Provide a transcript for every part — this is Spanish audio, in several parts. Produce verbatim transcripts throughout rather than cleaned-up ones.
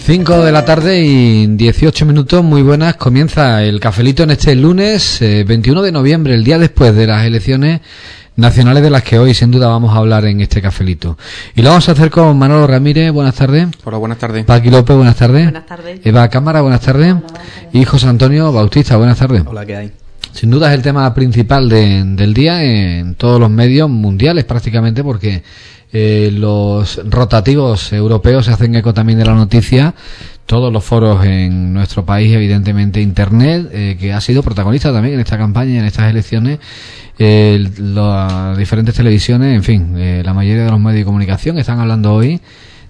cinco de la tarde y dieciocho minutos, muy buenas. Comienza el cafelito en este lunes eh, veintiuno de noviembre, el día después de las elecciones nacionales de las que hoy sin duda vamos a hablar en este cafelito. Y lo vamos a hacer con Manolo Ramírez, buenas tardes. Hola, buenas tardes. Paqui López, buenas tardes. Buenas tardes. Eva Cámara, buenas tardes. Hola, buenas tardes. Y José Antonio Bautista, buenas tardes. Hola, ¿qué hay? Sin duda es el tema principal de, del día en todos los medios mundiales prácticamente, porque eh, los rotativos europeos se hacen eco también de la noticia. Todos los foros en nuestro país, evidentemente Internet, eh, que ha sido protagonista también en esta campaña y en estas elecciones, eh, las diferentes televisiones, en fin, eh, la mayoría de los medios de comunicación están hablando hoy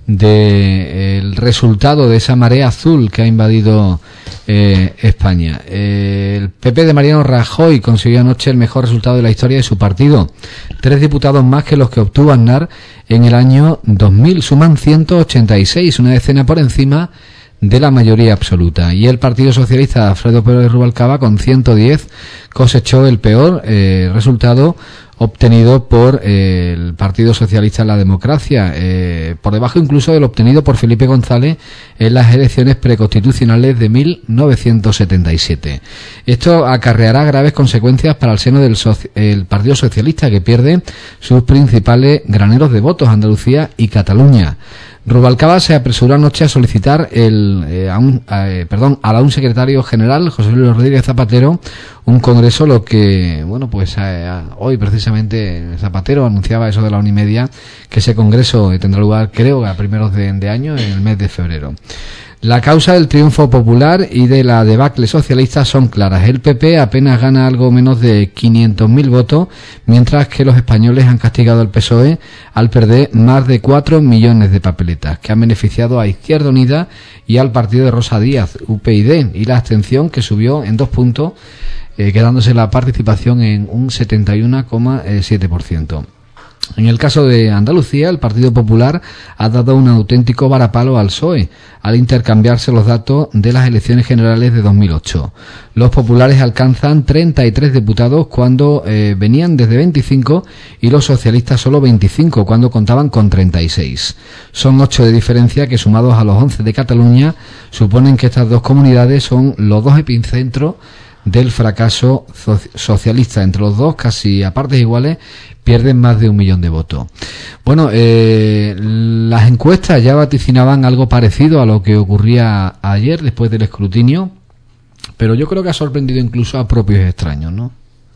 de el resultado de esa marea azul que ha invadido eh, España. Eh, el P P de Mariano Rajoy consiguió anoche el mejor resultado de la historia de su partido. Tres diputados más que los que obtuvo Aznar en el año dos mil. Suman ciento ochenta y seis, una decena por encima de la mayoría absoluta. Y el Partido Socialista de Alfredo Pérez Rubalcaba, con ciento diez, cosechó el peor eh, resultado obtenido por eh, el Partido Socialista de la Democracia, eh, por debajo incluso del obtenido por Felipe González en las elecciones preconstitucionales de mil novecientos setenta y siete. Esto acarreará graves consecuencias para el seno del soci- el Partido Socialista, que pierde sus principales graneros de votos, Andalucía y Cataluña. Rubalcaba se apresuró anoche a solicitar el, eh, a un, eh, perdón, al aún secretario general, José Luis Rodríguez Zapatero, un congreso, lo que, bueno, pues eh, hoy precisamente Zapatero anunciaba eso de la una y media, que ese congreso tendrá lugar, creo, a primeros de, de año, en el mes de febrero. La causa del triunfo popular y de la debacle socialista son claras. El P P apenas gana algo menos de quinientos mil votos, mientras que los españoles han castigado al P S O E al perder más de cuatro millones de papeletas, que han beneficiado a Izquierda Unida y al partido de Rosa Díaz, U P YD, y la abstención, que subió en dos puntos, eh, quedándose la participación en un setenta y uno coma siete por ciento. En el caso de Andalucía, el Partido Popular ha dado un auténtico varapalo al P S O E al intercambiarse los datos de las elecciones generales de dos mil ocho. Los populares alcanzan treinta y tres diputados cuando eh, venían desde veinticinco, y los socialistas solo veinticinco cuando contaban con treinta y seis. Son ocho de diferencia que, sumados a los once de Cataluña, suponen que estas dos comunidades son los dos epicentros del fracaso socialista. Entre los dos, casi a partes iguales, pierden más de un millón de votos. Bueno, eh, las encuestas ya vaticinaban algo parecido a lo que ocurría ayer después del escrutinio, pero yo creo que ha sorprendido incluso a propios extraños, ¿no?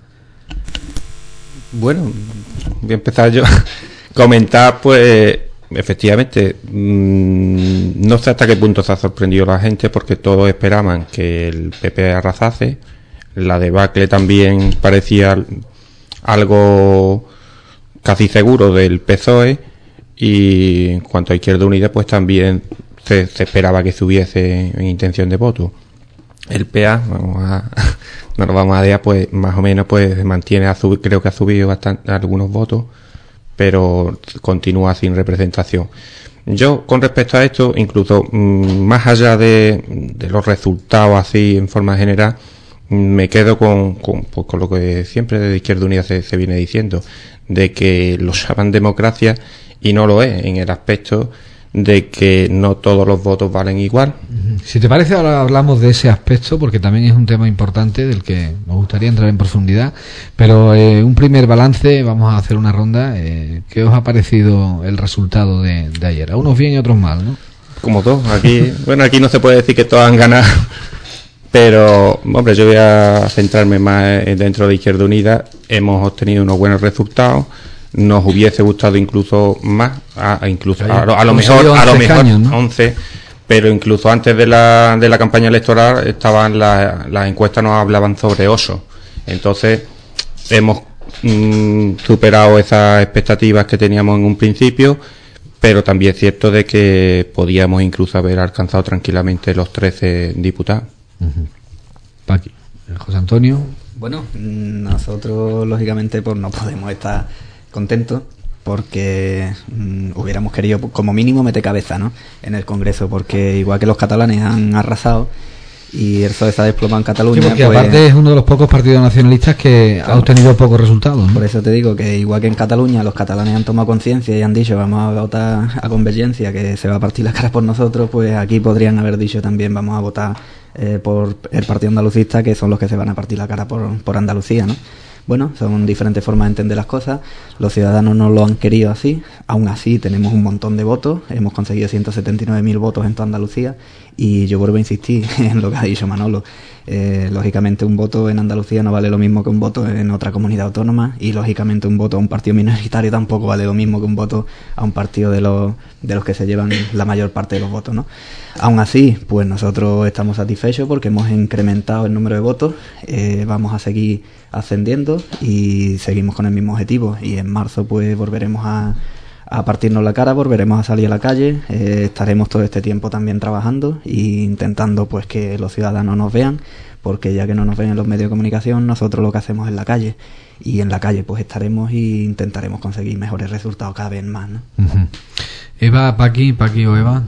Bueno, voy a empezar yo a comentar, pues, efectivamente, mmm, no sé hasta qué punto se ha sorprendido la gente, porque todos esperaban que el P P arrasase. La debacle también parecía algo casi seguro del P S O E, y en cuanto a Izquierda Unida, pues también se, se esperaba que subiese en intención de voto. El P A, vamos a, no nos vamos a dejar, pues más o menos pues mantiene, a sub, creo que ha subido bastante algunos votos, pero continúa sin representación. Yo, con respecto a esto, incluso mmm, más allá de, de los resultados así en forma general, me quedo con, con, pues, con lo que siempre de Izquierda Unida se, se viene diciendo, de que lo llaman democracia y no lo es, en el aspecto de que no todos los votos valen igual. Si te parece, ahora hablamos de ese aspecto, porque también es un tema importante del que nos gustaría entrar en profundidad, pero eh, un primer balance, vamos a hacer una ronda. Eh, ¿qué os ha parecido el resultado de, de ayer? A unos bien y a otros mal, ¿no? Como todos, aquí, bueno, aquí no se puede decir que todos han ganado, pero, hombre, yo voy a centrarme más dentro de Izquierda Unida. Hemos obtenido unos buenos resultados. Nos hubiese gustado incluso más, a, incluso a, a lo mejor, a lo mejor caños, ¿no? once, pero incluso antes de la de la campaña electoral estaban las las encuestas, nos hablaban sobre ocho. Entonces hemos mm, superado esas expectativas que teníamos en un principio, pero también es cierto de que podíamos incluso haber alcanzado tranquilamente los trece diputados. Uh-huh. Paqui, José Antonio. Bueno, nosotros lógicamente pues no podemos estar contentos, porque mmm, hubiéramos querido como mínimo meter cabeza, ¿no?, en el Congreso, porque igual que los catalanes han arrasado, y el P S O E se ha desplomado en Cataluña. Sí, porque pues, aparte es uno de los pocos partidos nacionalistas que claro, ha obtenido pocos resultados, ¿no? Por eso te digo que igual que en Cataluña los catalanes han tomado conciencia y han dicho vamos a votar a Convergencia, que se va a partir la cara por nosotros, pues aquí podrían haber dicho también vamos a votar eh, por el partido andalucista, que son los que se van a partir la cara por, por Andalucía, ¿no? Bueno, son diferentes formas de entender las cosas. Los ciudadanos no lo han querido así. Aún así tenemos un montón de votos. Hemos conseguido ciento setenta y nueve mil votos en toda Andalucía. Y yo vuelvo a insistir en lo que ha dicho Manolo. Eh, lógicamente un voto en Andalucía no vale lo mismo que un voto en otra comunidad autónoma. Y lógicamente un voto a un partido minoritario tampoco vale lo mismo que un voto a un partido de los, de los que se llevan la mayor parte de los votos, ¿no? Aún así, pues nosotros estamos satisfechos porque hemos incrementado el número de votos. Eh, vamos a seguir ascendiendo y seguimos con el mismo objetivo, y en marzo pues volveremos a, a partirnos la cara, volveremos a salir a la calle, eh, estaremos todo este tiempo también trabajando e intentando pues que los ciudadanos nos vean, porque ya que no nos ven en los medios de comunicación, nosotros lo que hacemos es la calle, y en la calle pues estaremos e intentaremos conseguir mejores resultados cada vez más, ¿no? Uh-huh. Eva, Paqui, Paqui o Eva.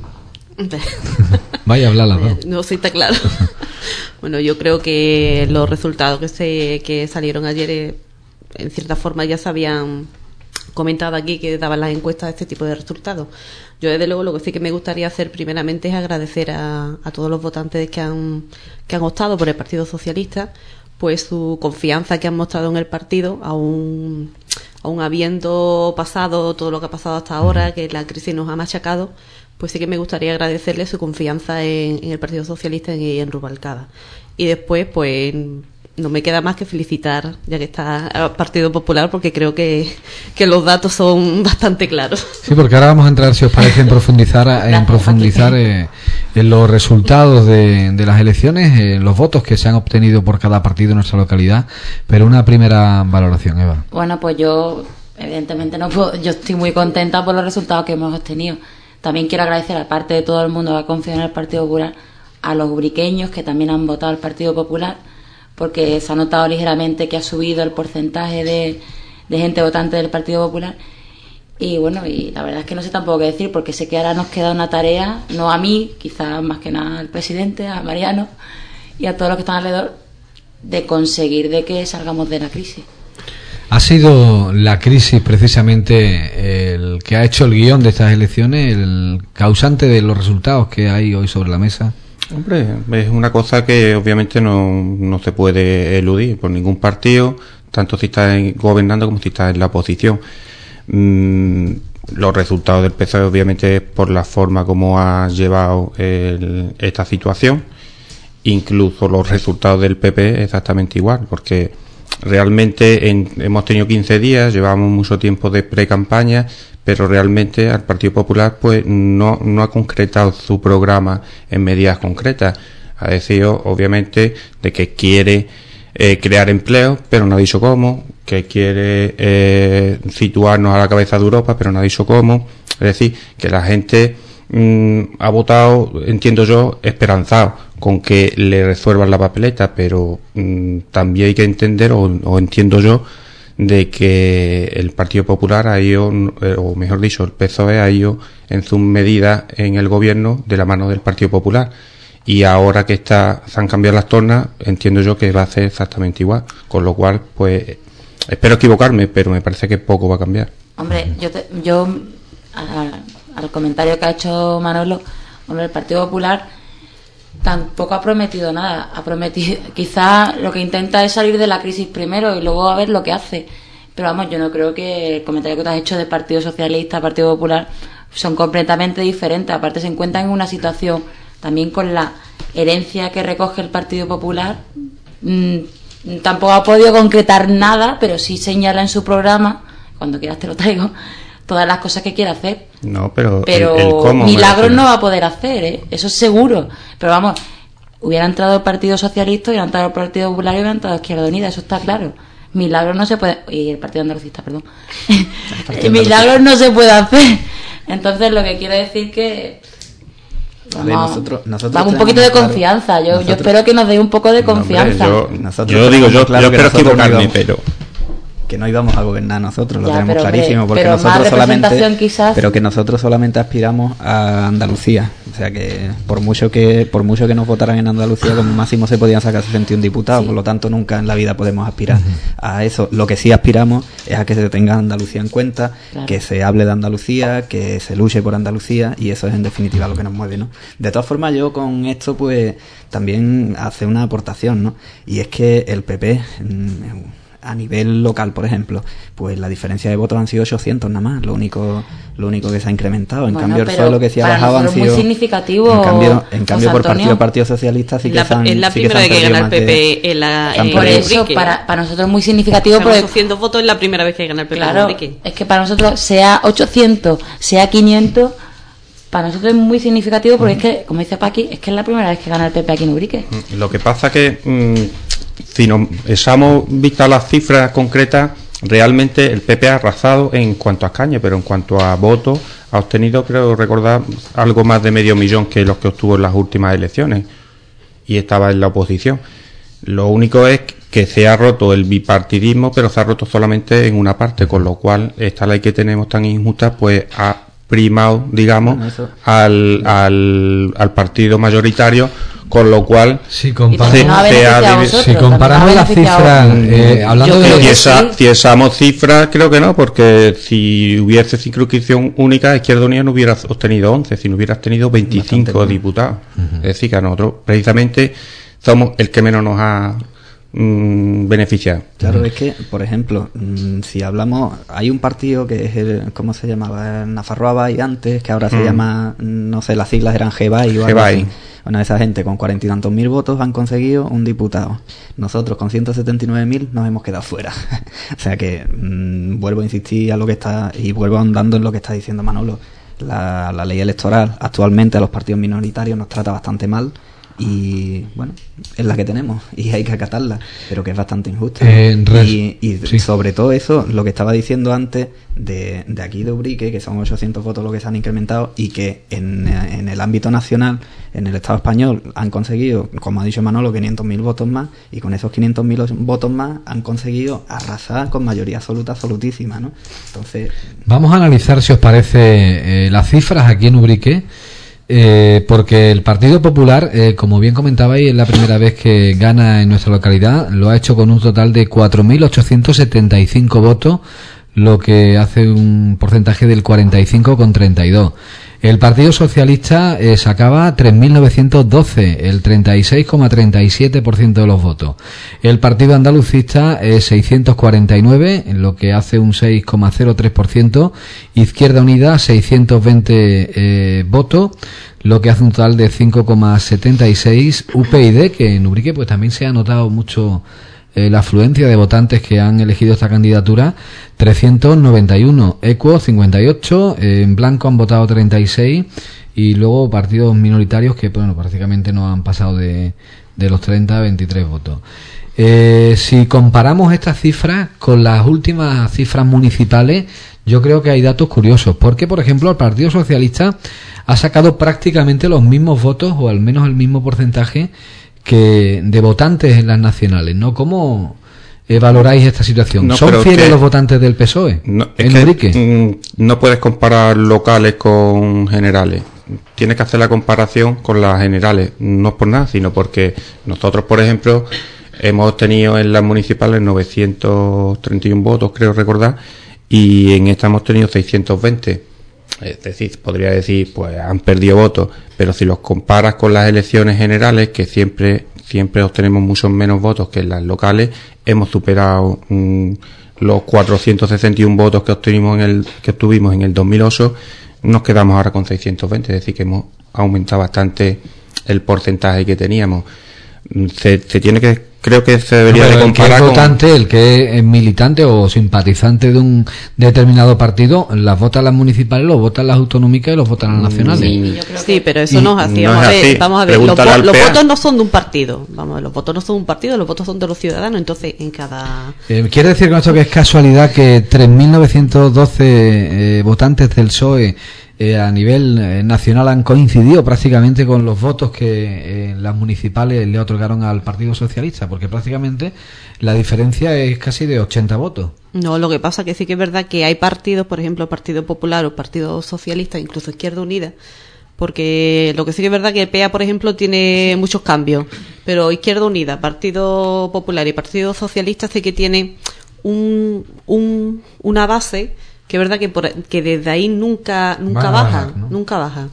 Vaya a hablar las dos. No, sí, está claro. Bueno, yo creo que los resultados que se que salieron ayer, eh, en cierta forma ya se habían comentado aquí, que daban las encuestas este tipo de resultados. Yo, desde luego, lo que sí que me gustaría hacer primeramente es agradecer a, a todos los votantes que han, que han optado por el Partido Socialista, pues su confianza que han mostrado en el partido, aún, aún habiendo pasado todo lo que ha pasado hasta ahora, que la crisis nos ha machacado. Pues sí que me gustaría agradecerle su confianza en, en el Partido Socialista y en Rubalcaba. Y después, pues, no me queda más que felicitar, ya que está al Partido Popular, porque creo que, que los datos son bastante claros. Sí, porque ahora vamos a entrar, si os parece, en profundizar, en profundizar eh, en los resultados de, de las elecciones, en los votos que se han obtenido por cada partido en nuestra localidad. Pero una primera valoración, Eva. Bueno, pues yo, evidentemente, no puedo, yo estoy muy contenta por los resultados que hemos obtenido. También quiero agradecer, aparte de todo el mundo que ha confiado en el Partido Popular, a los ubriqueños que también han votado al Partido Popular, porque se ha notado ligeramente que ha subido el porcentaje de, de gente votante del Partido Popular. Y bueno, y la verdad es que no sé tampoco qué decir, porque sé que ahora nos queda una tarea, no a mí, quizás más que nada al presidente, a Mariano y a todos los que están alrededor, de conseguir de que salgamos de la crisis. ¿Ha sido la crisis precisamente el que ha hecho el guión de estas elecciones, el causante de los resultados que hay hoy sobre la mesa? Hombre, es una cosa que obviamente no, no se puede eludir por ningún partido, tanto si está gobernando como si está en la oposición. Mm, los resultados del P S O E obviamente es por la forma como ha llevado el, esta situación. Incluso los resultados del P P exactamente igual, porque realmente en, hemos tenido quince días, llevamos mucho tiempo de pre-campaña, pero realmente al Partido Popular pues no, no ha concretado su programa en medidas concretas. Ha decidido obviamente de que quiere eh, crear empleo, pero no ha dicho cómo, que quiere eh, situarnos a la cabeza de Europa, pero no ha dicho cómo. Es decir, que la gente mmm, ha votado, entiendo yo, esperanzado con que le resuelvan la papeleta, pero mmm, también hay que entender, o, o entiendo yo, de que el Partido Popular ha ido, o mejor dicho, el P S O E ha ido en sus medidas en el gobierno de la mano del Partido Popular, y ahora que está se han cambiado las tornas, entiendo yo que va a ser exactamente igual, con lo cual pues espero equivocarme, pero me parece que poco va a cambiar. Hombre, yo te, yo a, al comentario que ha hecho Manolo, hombre, el Partido Popular tampoco ha prometido nada, ha prometido, quizá lo que intenta es salir de la crisis primero y luego a ver lo que hace, pero vamos, yo no creo que el comentario que te has hecho del Partido Socialista, Partido Popular, son completamente diferentes. Aparte se encuentran en una situación también con la herencia que recoge el Partido Popular, mmm, tampoco ha podido concretar nada, pero sí señala en su programa, cuando quieras te lo traigo, todas las cosas que quiere hacer. No, pero, pero el, el cómo milagros no va a poder hacer, ¿eh? Eso es seguro. Pero vamos, hubiera entrado el Partido Socialista, hubiera entrado el Partido Popular y hubiera entrado Izquierda Unida, eso está claro. Milagros no se puede, y el Partido Andalucista, perdón. Milagros no se puede hacer. Entonces lo que quiero decir que vamos, ver, nosotros, nosotros vamos un poquito de claro, confianza. Yo, nosotros, yo espero que nos dé un poco de confianza. No, hombre, yo, yo digo, yo, claro yo espero equivocarme, pero que no íbamos a gobernar nosotros, lo Ya, tenemos pero, clarísimo, hombre, porque pero nosotros más solamente representación quizás. pero que nosotros solamente aspiramos a Andalucía, o sea que por mucho que por mucho que nos votaran en Andalucía, como máximo se podían sacar sesenta y uno diputados, sí. Por lo tanto nunca en la vida podemos aspirar uh-huh. a eso. Lo que sí aspiramos es a que se tenga Andalucía en cuenta, claro. Que se hable de Andalucía, que se luche por Andalucía, y eso es en definitiva lo que nos mueve, ¿no? De todas formas, yo con esto pues también hace una aportación, ¿no? Y es que el P P a nivel local, por ejemplo, pues la diferencia de votos han sido ochocientos nada más, lo único lo único que se ha incrementado. En bueno, cambio, el P S O E lo que sí ha bajado han sido... muy significativo. En cambio, en cambio por partido Partido Socialista sí que la, se han... Es la sí primera vez que, que gana el P P de, en la... En por eso, para, para nosotros es muy significativo... porque ochocientos votos es la primera vez que gana el P P claro, en Enrique. Es que para nosotros, sea ochocientos, sea quinientos... Para nosotros es muy significativo porque uh-huh. es que, como dice Paqui, es que es la primera vez que gana el P P aquí en Ubrique. Lo que pasa que, mmm, si nos echamos vista a las cifras concretas, realmente el P P ha arrasado en cuanto a escaños, pero en cuanto a votos, ha obtenido, creo recordar, algo más de medio millón que los que obtuvo en las últimas elecciones, y estaba en la oposición. Lo único es que se ha roto el bipartidismo, pero se ha roto solamente en una parte, con lo cual esta ley que tenemos tan injusta, pues ha primado, digamos, bueno, al, al, al partido mayoritario, con lo cual si comparamos, se, no se ha vosotros, si comparamos las cifras eh, hablando de si, esa, si esamos cifras, creo que no, porque si hubiese circunscripción única, Izquierda Unida no hubiera obtenido once, si no hubiera tenido veinticinco diputados. Uh-huh. Es decir, que a nosotros precisamente somos el que menos nos ha Mm, beneficiar. Claro, uh-huh. Es que, por ejemplo, mm, si hablamos, hay un partido que es el, ¿cómo se llamaba? Nafarroa Bay antes, que ahora uh-huh. se llama, no sé, las siglas eran G B A I o algo así. Bueno, esa gente con cuarenta y tantos mil votos han conseguido un diputado. Nosotros con ciento setenta y nueve mil nos hemos quedado fuera. O sea que mmm, vuelvo a insistir a lo que está y vuelvo andando en lo que está diciendo Manolo. La, la ley electoral actualmente a los partidos minoritarios nos trata bastante mal. Y bueno, es la que tenemos y hay que acatarla, pero que es bastante injusta, ¿no? eh, res, y, y sí. sobre todo eso, lo que estaba diciendo antes de, de aquí de Ubrique, que son ochocientos votos lo que se han incrementado, y que en, en el ámbito nacional, en el Estado español, han conseguido, como ha dicho Manolo, quinientos mil votos más, y con esos quinientos mil votos más han conseguido arrasar con mayoría absoluta, absolutísima, ¿no? Entonces, vamos a analizar, si os parece, eh, las cifras aquí en Ubrique. Eh, porque el Partido Popular, eh, como bien comentabais, es la primera vez que gana en nuestra localidad. Lo ha hecho con un total de cuatro mil ochocientos setenta y cinco votos, lo que hace un porcentaje del cuarenta y cinco coma treinta y dos. El Partido Socialista eh, sacaba tres mil novecientos doce, el treinta y seis coma treinta y siete por ciento de los votos. El Partido Andalucista eh, seiscientos cuarenta y nueve, lo que hace un seis coma cero tres por ciento. Izquierda Unida seiscientos veinte eh, votos, lo que hace un total de cinco coma setenta y seis. U P Y D, que en Ubrique pues también se ha notado mucho eh, la afluencia de votantes que han elegido esta candidatura, trescientos noventa y uno. Equo cincuenta y ocho, eh, en blanco han votado treinta y seis, y luego partidos minoritarios que bueno, prácticamente no han pasado de, de los treinta a veintitrés votos. Eh, si comparamos estas cifras con las últimas cifras municipales, yo creo que hay datos curiosos, porque por ejemplo el Partido Socialista ha sacado prácticamente los mismos votos, o al menos el mismo porcentaje que de votantes en las nacionales, ¿no? ¿Cómo eh, valoráis esta situación? No, ¿son fieles los votantes del P S O E? No, es en Ubrique. Que, mm, no puedes comparar locales con generales. Tienes que hacer la comparación con las generales, no es por nada, sino porque nosotros, por ejemplo, hemos obtenido en las municipales novecientos treinta y uno votos, creo recordar, y en esta hemos tenido seiscientos veinte. Es decir, podría decir, pues han perdido votos, pero si los comparas con las elecciones generales, que siempre siempre obtenemos muchos menos votos que en las locales, hemos superado mmm, los cuatrocientos sesenta y uno votos que obtuvimos en el que obtuvimos en el dos mil ocho, nos quedamos ahora con seiscientos veinte, es decir, que hemos aumentado bastante el porcentaje que teníamos. Se, se tiene que, creo que se debería no, de comparar el que es votante, con... el que es militante o simpatizante de un determinado partido, las votan las municipales, los votan las autonómicas y los votan las nacionales. Sí, sí, pero eso nos hacía. No vamos, a ver, vamos a ver, los, vo- los votos no son de un partido, vamos, los votos no son de un partido, los votos son de los ciudadanos, entonces en cada... Eh, ¿Quiere decir con esto que es casualidad que tres mil novecientos doce eh, votantes del P S O E eh, a nivel eh, nacional han coincidido prácticamente con los votos que eh, las municipales le otorgaron al Partido Socialista, porque prácticamente la diferencia es casi de ochenta votos. No, lo que pasa que sí que es verdad que hay partidos, por ejemplo, Partido Popular o Partido Socialista, incluso Izquierda Unida, porque lo que sí que es verdad que el P A, por ejemplo, tiene muchos cambios, pero Izquierda Unida, Partido Popular y Partido Socialista sí que tiene un, un una base que es verdad que por, que desde ahí nunca nunca baja, ¿no? nunca baja.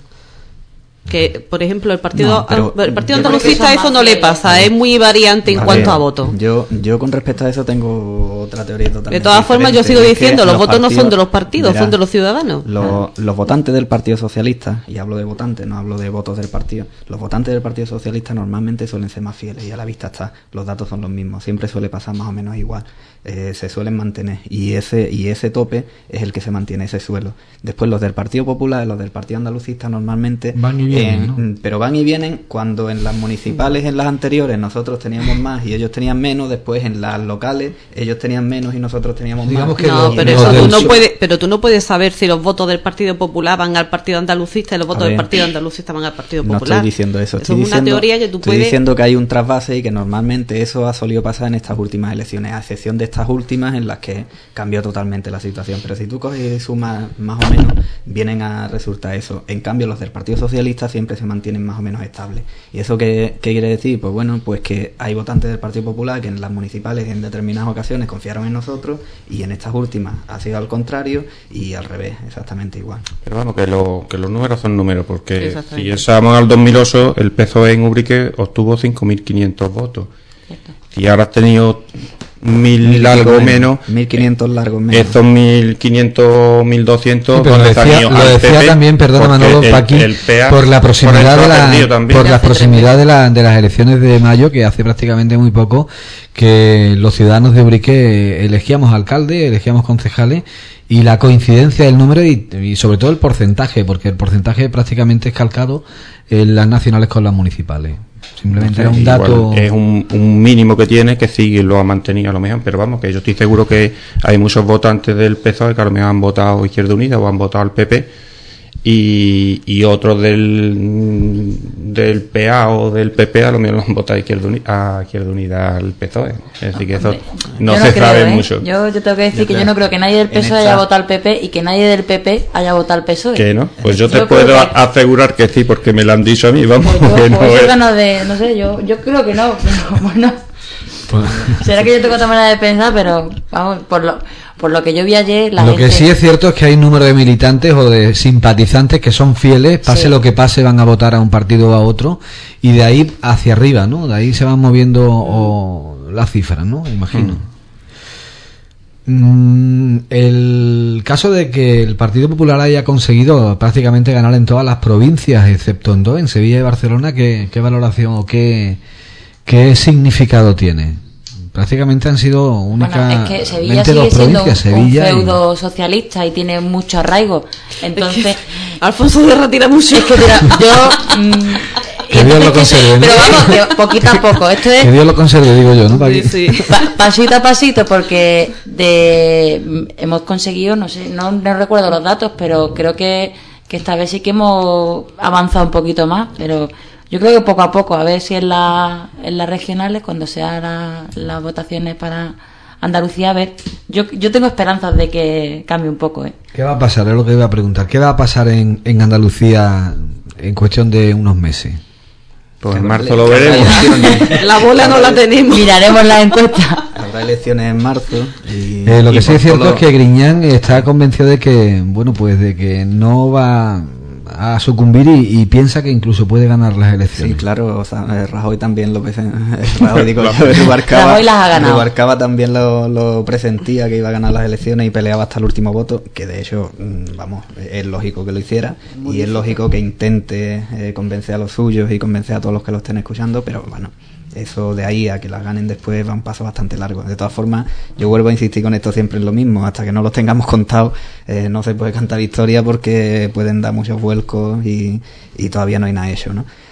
Que, por ejemplo, el partido no, el partido andalucista eso no le pasa, es muy variante en a cuanto ver, a votos. Yo yo con respecto a eso tengo otra teoría totalmente. De todas formas, yo sigo diciendo, los, los votos partidos, no son de los partidos, verá, son de los ciudadanos. Los, los votantes del Partido Socialista, y hablo de votantes, no hablo de votos del partido, los votantes del Partido Socialista normalmente suelen ser más fieles, y a la vista está, los datos son los mismos, siempre suele pasar más o menos igual. Eh, se suelen mantener, y ese y ese tope es el que se mantiene, ese suelo. Después los del Partido Popular, los del Partido Andalucista normalmente van y vienen, eh, ¿no? Pero van y vienen cuando en las municipales, en las anteriores, nosotros teníamos más y ellos tenían menos, después en las locales ellos tenían menos y nosotros teníamos Digamos más. Que no, lo, pero eso tú no puedes, pero tú no puedes saber si los votos del Partido Popular van al Partido Andalucista y los votos ver, del Partido Andalucista van al Partido Popular. No estoy diciendo eso, eso estoy es diciendo, una teoría que tú estoy puedes... diciendo que hay un trasvase y que normalmente eso ha solido pasar en estas últimas elecciones, a excepción de estas últimas en las que cambió totalmente la situación. Pero si tú coges y sumas más o menos, vienen a resultar eso. En cambio, los del Partido Socialista siempre se mantienen más o menos estables. ¿Y eso qué, qué quiere decir? Pues bueno, pues que hay votantes del Partido Popular que en las municipales en determinadas ocasiones confiaron en nosotros y en estas últimas ha sido al contrario y al revés, exactamente igual. Pero bueno, que, lo, que los números son números, porque si pensamos al dos mil ocho, el P S O E en Ubrique obtuvo cinco mil quinientos votos. Cierto. Y ahora has tenido mil largo o menos, mil quinientos largos menos, estos mil quinientos, mil doscientos, sí, pero lo decía, lo decía P P, también, perdona Manolo, el, Paqui, el P A, por la proximidad por de la por la proximidad de, la, de las elecciones de mayo, que hace prácticamente muy poco que los ciudadanos de Ubrique elegíamos alcalde, elegíamos concejales, y la coincidencia del número y, y sobre todo el porcentaje, porque el porcentaje prácticamente es calcado en las nacionales con las municipales. Simplemente no sé, era un dato... Es un, un mínimo que tiene, que sí lo ha mantenido a lo mejor, pero vamos, que yo estoy seguro que hay muchos votantes del P S O E que a lo mejor han votado Izquierda Unida o han votado al P P y, y otros del del P A o del P P a lo mejor lo han votado a Izquierda Unida, a Izquierda Unida al P S O E. Es decir, que eso no, no se creo, sabe ¿eh? mucho. Yo, yo tengo que decir yo que creo. yo no creo que nadie del P S O E haya votado al P P y que nadie del P P haya votado al P S O E. ¿Qué no? Pues yo, yo te puedo que... asegurar que sí, porque me lo han dicho a mí, vamos. Pues yo, no, pues ganas de, no sé, yo, yo creo que no, pero bueno. Será que yo tengo otra manera de pensar, pero vamos, por lo, por lo que yo vi ayer, la lo gente... que sí es cierto es que hay un número de militantes o de simpatizantes que son fieles, pase sí. lo que pase, van a votar a un partido o a otro, y de ahí hacia arriba, ¿no? De ahí se van moviendo o, las cifras, ¿no? Imagino. Mm. Mm, el caso de que el Partido Popular haya conseguido prácticamente ganar en todas las provincias, excepto en dos, en Sevilla y Barcelona, ¿qué, qué valoración o qué... ¿qué significado tiene? Prácticamente han sido únicamente bueno, es que Sevilla sigue dos siendo provincias, un, Sevilla un feudo y... socialista y tiene mucho arraigo. Entonces, es que Alfonso Guerra tira mucho. Es que tira, yo mmm, que Dios lo conserve, ¿no? Pero vamos, que poquito a poco. Esto es que Dios lo conserve, digo yo, ¿no? Sí, sí. Pa, pasito a pasito, porque de hemos conseguido, no sé, no, no recuerdo los datos, pero creo que, que esta vez sí que hemos avanzado un poquito más, pero yo creo que poco a poco, a ver si en, la, en las regionales, cuando sean la, las votaciones para Andalucía, a ver, yo, yo tengo esperanzas de que cambie un poco, ¿eh? ¿Qué va a pasar? Es lo que iba a preguntar. ¿Qué va a pasar en, en Andalucía en cuestión de unos meses? Pues en marzo lo veremos. La bola no la tenemos. Miraremos la encuesta. Habrá elecciones en marzo. Y, eh, lo que y sí es cierto lo... es que Griñán está convencido de que, bueno, pues de que no va a sucumbir y, y piensa que incluso puede ganar las elecciones. Sí, claro, o sea, Rajoy también lo Rajoy, digo yo, Rubalcaba, Rajoy las ha ganado. Rubalcaba también lo, lo presentía que iba a ganar las elecciones y peleaba hasta el último voto, que de hecho, vamos, es lógico que lo hiciera. Muy y difícil. Es lógico que intente eh, convencer a los suyos y convencer a todos los que lo estén escuchando, pero bueno, eso de ahí a que las ganen después va un paso bastante largo. De todas formas, yo vuelvo a insistir con esto siempre en lo mismo, hasta que no los tengamos contados eh, no se puede cantar victoria porque pueden dar muchos vuelcos y, y todavía no hay nada hecho, ¿no?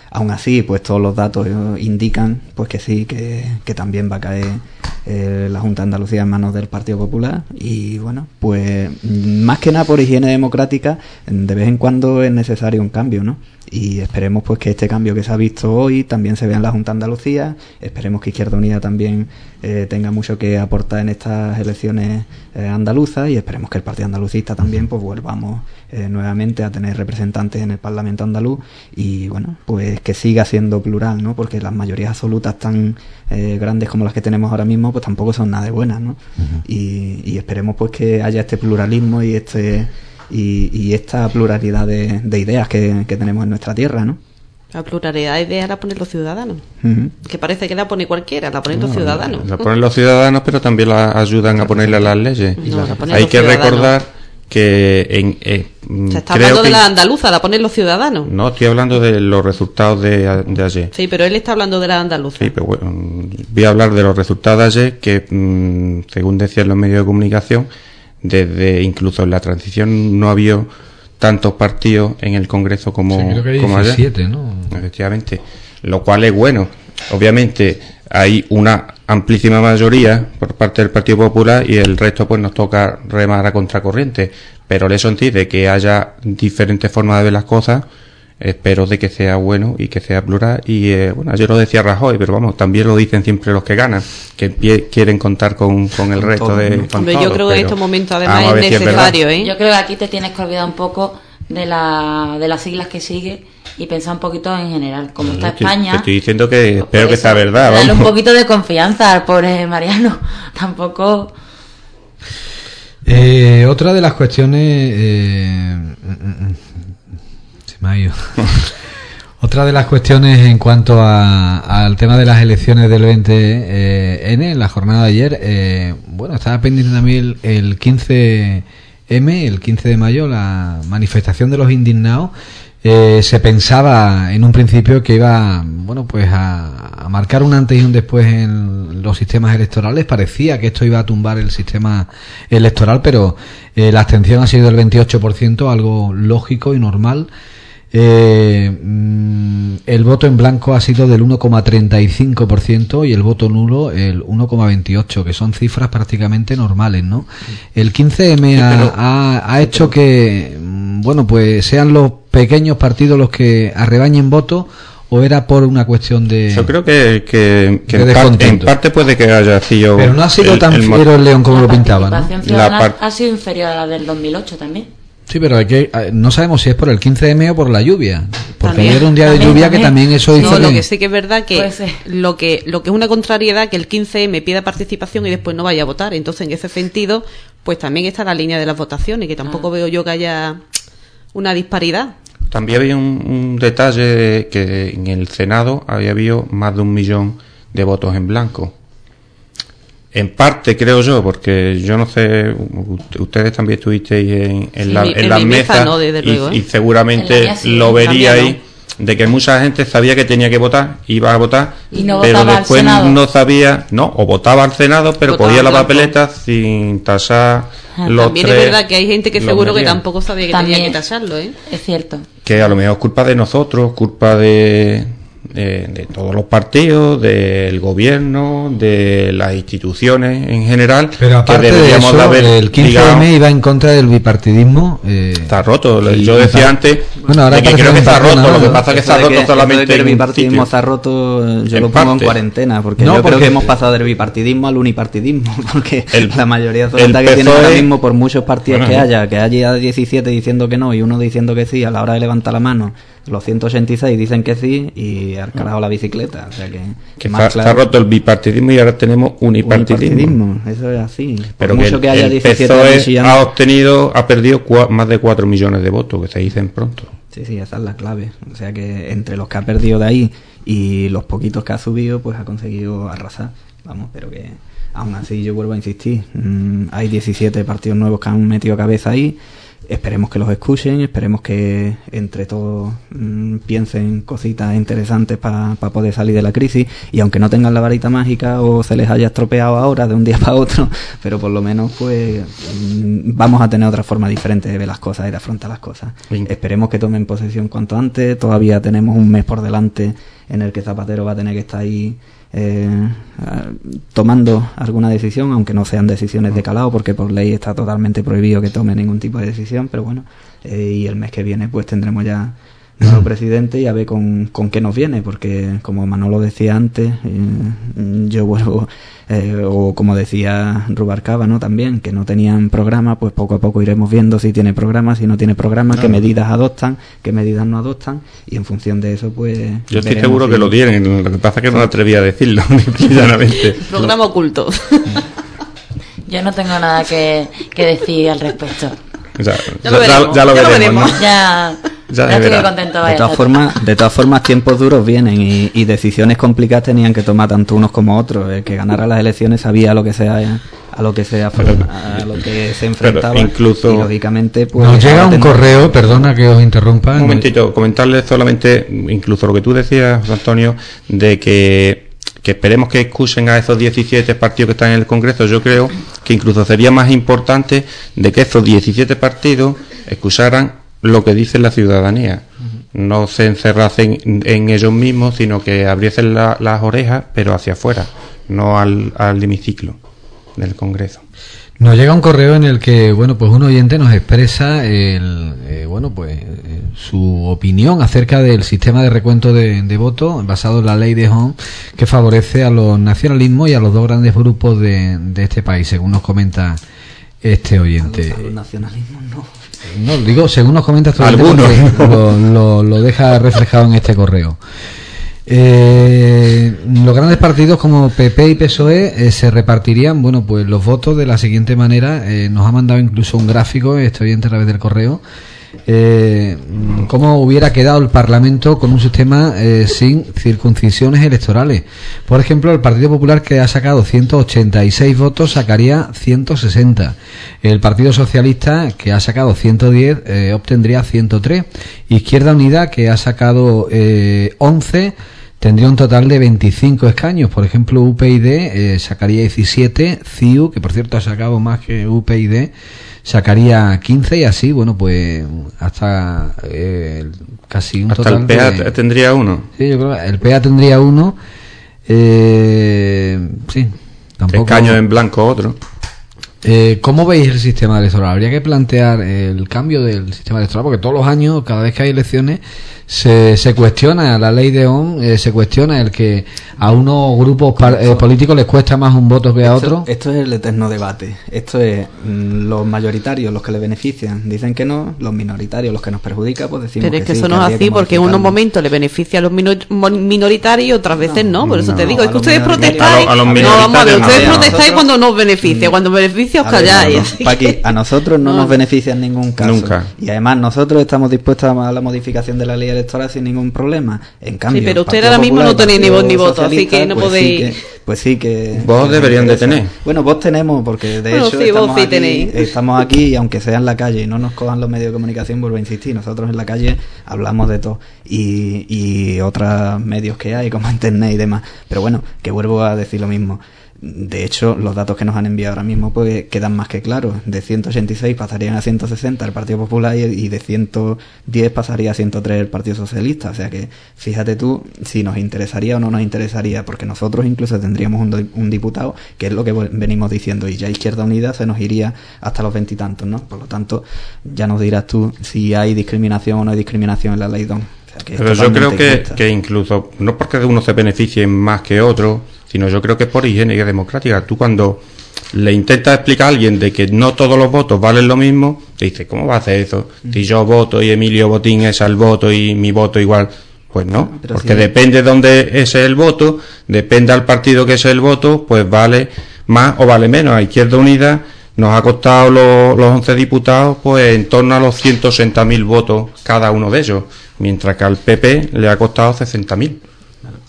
aún así, pues todos los datos indican pues que sí, que, que también va a caer eh, la Junta de Andalucía en manos del Partido Popular. Y bueno, pues más que nada por higiene democrática, de vez en cuando es necesario un cambio, ¿no? Y esperemos pues que este cambio que se ha visto hoy también se vea en la Junta de Andalucía. Esperemos que Izquierda Unida también eh, tenga mucho que aportar en estas elecciones eh, andaluzas, y esperemos que el Partido Andalucista también pues volvamos eh, nuevamente a tener representantes en el Parlamento andaluz, y bueno, pues que siga siendo plural, ¿no? Porque las mayorías absolutas tan eh, grandes como las que tenemos ahora mismo pues tampoco son nada de buenas, ¿no? Uh-huh. y, y esperemos pues que haya este pluralismo y este Y, y esta pluralidad de, de ideas que, que tenemos en nuestra tierra, ¿no? La pluralidad de ideas la ponen los ciudadanos. Uh-huh. Que parece que la pone cualquiera, la ponen no, los ciudadanos. La ponen los ciudadanos, pero también la ayudan a ponerle a las leyes. No, la ponen Hay los que ciudadanos. recordar que en, eh, Se está creo hablando que, de la andaluza, la ponen los ciudadanos. No, estoy hablando de los resultados de, de ayer. Sí, pero él está hablando de la andaluza. Sí, pero bueno, voy a hablar de los resultados de ayer, que mmm, según decían los medios de comunicación, desde incluso en la transición no había tantos partidos en el Congreso como, sí, creo que hay como diecisiete, ayer. ¿no? Efectivamente, lo cual es bueno. Obviamente hay una amplísima mayoría por parte del Partido Popular y el resto pues nos toca remar a contracorriente, pero el hecho en sí de que haya diferentes formas de ver las cosas, espero de que sea bueno y que sea plural. Y eh, bueno, ayer lo decía Rajoy, pero vamos, también lo dicen siempre los que ganan, que pie, quieren contar con, con el resto de con Hombre, todos, yo creo que en estos momentos además es necesario, ¿eh? Yo creo que aquí te tienes que olvidar un poco de la de las siglas que sigue y pensar un poquito en general, como está estoy, España. Te estoy diciendo que pues espero que sea verdad. Darle vamos. un poquito de confianza al pobre Mariano. Tampoco. Eh, otra de las cuestiones. Eh, se me ha ido. Otra de las cuestiones en cuanto a, al tema de las elecciones del veinte ene, en la jornada de ayer, eh, bueno, estaba pendiente también el, el quince eme, el quince de mayo, la manifestación de los indignados. Eh, se pensaba en un principio que iba, bueno, pues a, a marcar un antes y un después en los sistemas electorales. Parecía que esto iba a tumbar el sistema electoral, pero eh, la abstención ha sido del veintiocho por ciento, algo lógico y normal. Eh, mm, el voto en blanco ha sido del uno coma treinta y cinco por ciento y el voto nulo el uno coma veintiocho por ciento, que son cifras prácticamente normales, ¿no? El quince eme ha, ha, ha hecho que, bueno, pues sean los pequeños partidos los que arrebañen votos, o era por una cuestión de... Yo creo que, que, que de en, par, en parte puede que haya sido... Pero no ha sido el, tan el fiero el León como lo pintaban, ¿no? La part... ha sido inferior a la del dos mil ocho también. Sí, pero hay que, no sabemos si es por el quince eme o por la lluvia, porque también, ayer un día de lluvia también. Que también eso hizo... No, que... lo que sí que es verdad que lo que lo que es una contrariedad, que el quince eme pida participación y después no vaya a votar. Entonces, en ese sentido, pues también está la línea de las votaciones, que tampoco ah. veo yo que haya una disparidad. También había un, un detalle, que en el Senado había habido más de un millón de votos en blanco. En parte, creo yo, porque yo no sé, ustedes también estuvisteis en, en, sí, la, en, en las mesas mesa, no, y, luego, ¿eh? y seguramente mía, sí, lo veríais, no. de que mucha gente sabía que tenía que votar, iba a votar, y no pero después no sabía, no, o votaba al Senado, pero votaba cogía la papeleta sin tasar ah, los También tres, es verdad que hay gente que seguro medios. que tampoco sabía que también, tenía que tasarlo, ¿eh? Es cierto. Que a lo mejor es culpa de nosotros, culpa de... De, de todos los partidos, del gobierno, de las instituciones en general. Pero aparte que de eso, de haber, el quince eme iba en contra del bipartidismo. Eh, está roto. Yo decía está, antes bueno, ahora de que creo que está roto. Nada. Lo que pasa es que está roto que, solamente que el bipartidismo está roto. Yo en lo pongo parte. en cuarentena, porque no, yo porque creo que hemos pasado del bipartidismo al unipartidismo, porque el, la mayoría absoluta que tiene ahora mismo, por muchos partidos bueno, que haya, que haya diecisiete diciendo que no y uno diciendo que sí, a la hora de levantar la mano los ciento ochenta y seis dicen que sí y al carajo la bicicleta, o sea que, que más está, claro, está roto el bipartidismo y ahora tenemos unipartidismo, unipartidismo eso es así. Pero por que, mucho que haya el diecisiete P S O E millones, ha obtenido ha perdido cua, más de cuatro millones de votos, que se dicen pronto. Sí, sí, esa es la clave, o sea que entre los que ha perdido de ahí y los poquitos que ha subido, pues ha conseguido arrasar, vamos, pero que aún así yo vuelvo a insistir, mmm, hay diecisiete partidos nuevos que han metido cabeza ahí. esperemos que los escuchen, esperemos que entre todos mmm, piensen cositas interesantes para pa poder salir de la crisis, y aunque no tengan la varita mágica o se les haya estropeado ahora de un día para otro, pero por lo menos pues mmm, vamos a tener otra forma diferente de ver las cosas y de afrontar las cosas. Sí. Esperemos que tomen posesión cuanto antes. Todavía tenemos un mes por delante en el que Zapatero va a tener que estar ahí Eh, tomando alguna decisión, aunque no sean decisiones de calado, porque por ley está totalmente prohibido que tome ningún tipo de decisión, pero bueno, eh, y el mes que viene pues tendremos ya nuevo presidente y a ver con, con qué nos viene, porque como Manolo decía antes, eh, yo vuelvo, eh, o como decía Rubalcaba, ¿no? También, que no tenían programa, pues poco a poco iremos viendo si tiene programa, si no tiene programa, claro, qué medidas adoptan, qué medidas no adoptan, y en función de eso, pues... Yo estoy seguro si... que lo tienen, lo que pasa es que no me atreví a decirlo, llanamente. Programa oculto. Yo no tengo nada que, que decir al respecto. O sea, ya, lo ya, ya lo ya veremos, ¿no? Ya, ya estoy muy contento. De todas formas, de todas formas, tiempos duros vienen y, y decisiones complicadas tenían que tomar tanto unos como otros. El que ganara las elecciones sabía lo que sea, a lo que se a lo que se enfrentaba. Pero incluso y lógicamente, pues, nos llega un tendrá... correo, perdona que os interrumpa. Un momentito, comentarles solamente, incluso lo que tú decías, Antonio, de que que esperemos que excusen a esos diecisiete partidos que están en el Congreso. Yo creo que incluso sería más importante de que esos diecisiete partidos excusaran lo que dice la ciudadanía, no se encerrasen en, en ellos mismos, sino que abriesen la, las orejas, pero hacia afuera, no al, al hemiciclo del Congreso. Nos llega un correo en el que, bueno, pues un oyente nos expresa el, eh, bueno, pues eh, su opinión acerca del sistema de recuento de, de votos basado en la ley de Hong, que favorece a los nacionalismos y a los dos grandes grupos de, de este país, según nos comenta este oyente. A los nacionalismos no. No, digo, según nos comenta este oyente, lo, lo, lo deja reflejado en este correo. Eh, los grandes partidos como P P y P S O E eh, se repartirían, bueno, pues los votos de la siguiente manera. Eh, nos ha mandado incluso un gráfico, este oyente, a través del correo, eh, cómo hubiera quedado el Parlamento con un sistema eh, sin circuncisiones electorales. Por ejemplo, el Partido Popular, que ha sacado ciento ochenta y seis votos, sacaría ciento sesenta. El Partido Socialista, que ha sacado ciento diez, eh, obtendría ciento tres. Izquierda Unida, que ha sacado eh, once, tendría un total de veinticinco escaños. Por ejemplo, U P y eh, sacaría diecisiete, C I U, que por cierto ha sacado más que U P y, sacaría quince, y así, bueno, pues hasta eh, casi un hasta total el P A de... tendría uno. Sí, yo creo que el P A tendría uno. Eh, sí, tampoco... Escaños en blanco otro. Eh, ¿Cómo veis el sistema electoral? Habría que plantear el cambio del sistema electoral, porque todos los años, cada vez que hay elecciones, se, se cuestiona la ley de Ohm, eh, se cuestiona el que a unos grupos par, eh, políticos les cuesta más un voto que a otros. Esto es el eterno debate. Esto es mmm, los mayoritarios los que les benefician dicen que no, los minoritarios los que nos perjudica, pues decimos pero que es que sí, eso no es así, porque en unos momentos le beneficia a los minoritarios y otras veces no, no por eso no, te digo, es que ustedes protestáis, a los, a los no, vamos a ver, ustedes no, protestáis nosotros, cuando nos beneficia, cuando beneficia os calláis. No, no, Paqui, a nosotros no, no nos beneficia en ningún caso. Nunca. Y además nosotros estamos dispuestos a la modificación de la ley electoral sin ningún problema. En cambio, sí, pero ustedes ahora mismo no tenéis ni voz ni voto, así que no pues podéis... Sí que, pues sí que... Vos que deberían de tener. Bueno, vos tenemos, porque de bueno, hecho sí, estamos, sí aquí, tenéis. estamos aquí, y aunque sea en la calle y no nos cojan los medios de comunicación, vuelvo a insistir, nosotros en la calle hablamos de todo. Y, y otros medios que hay, como internet y demás. Pero bueno, que vuelvo a decir lo mismo. De hecho, los datos que nos han enviado ahora mismo pues quedan más que claros. De ciento ochenta y seis pasarían a ciento sesenta el Partido Popular, y de ciento diez pasaría a ciento tres el Partido Socialista. O sea que fíjate tú si nos interesaría o no nos interesaría, porque nosotros incluso tendríamos un, un diputado, que es lo que venimos diciendo, y ya Izquierda Unida se nos iría hasta los veintitantos, ¿no? Por lo tanto, ya nos dirás tú si hay discriminación o no hay discriminación en la ley D O M. O sea, que pero yo creo que, que incluso, no porque uno se beneficie más que otro, sino yo creo que es por higiene democrática. Tú cuando le intentas explicar a alguien de que no todos los votos valen lo mismo, te dice, ¿cómo va a hacer eso? Si yo voto y Emilio Botín es el voto y mi voto igual, pues no, pero porque sí, depende de dónde ese es el voto, depende al partido que es el voto, pues vale más o vale menos. A Izquierda Unida nos ha costado los, los once diputados pues en torno a los ciento sesenta mil votos cada uno de ellos, mientras que al P P le ha costado sesenta mil.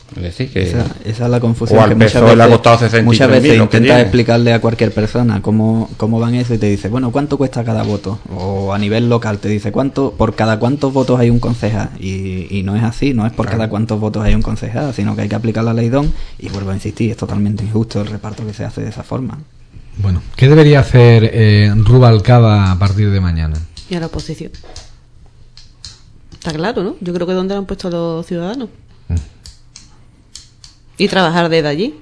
Es decir, que esa, esa es la confusión. O al que P S O E muchas le ha veces, costado sesenta y tres muchas mil veces lo que intentas tiene. explicarle a cualquier persona cómo, cómo van eso y te dice, bueno, ¿cuánto cuesta cada voto? O a nivel local te dice, ¿cuánto por cada cuántos votos hay un concejal? Y, y no es así, no es por Claro. cada cuántos votos hay un concejal, sino que hay que aplicar la ley D O N. Y vuelvo a insistir, es totalmente injusto el reparto que se hace de esa forma. Bueno, ¿qué debería hacer eh, Rubalcaba a partir de mañana? Y a la oposición. Está claro, ¿no? Yo creo que donde lo han puesto a los ciudadanos. Mm. Y trabajar desde allí.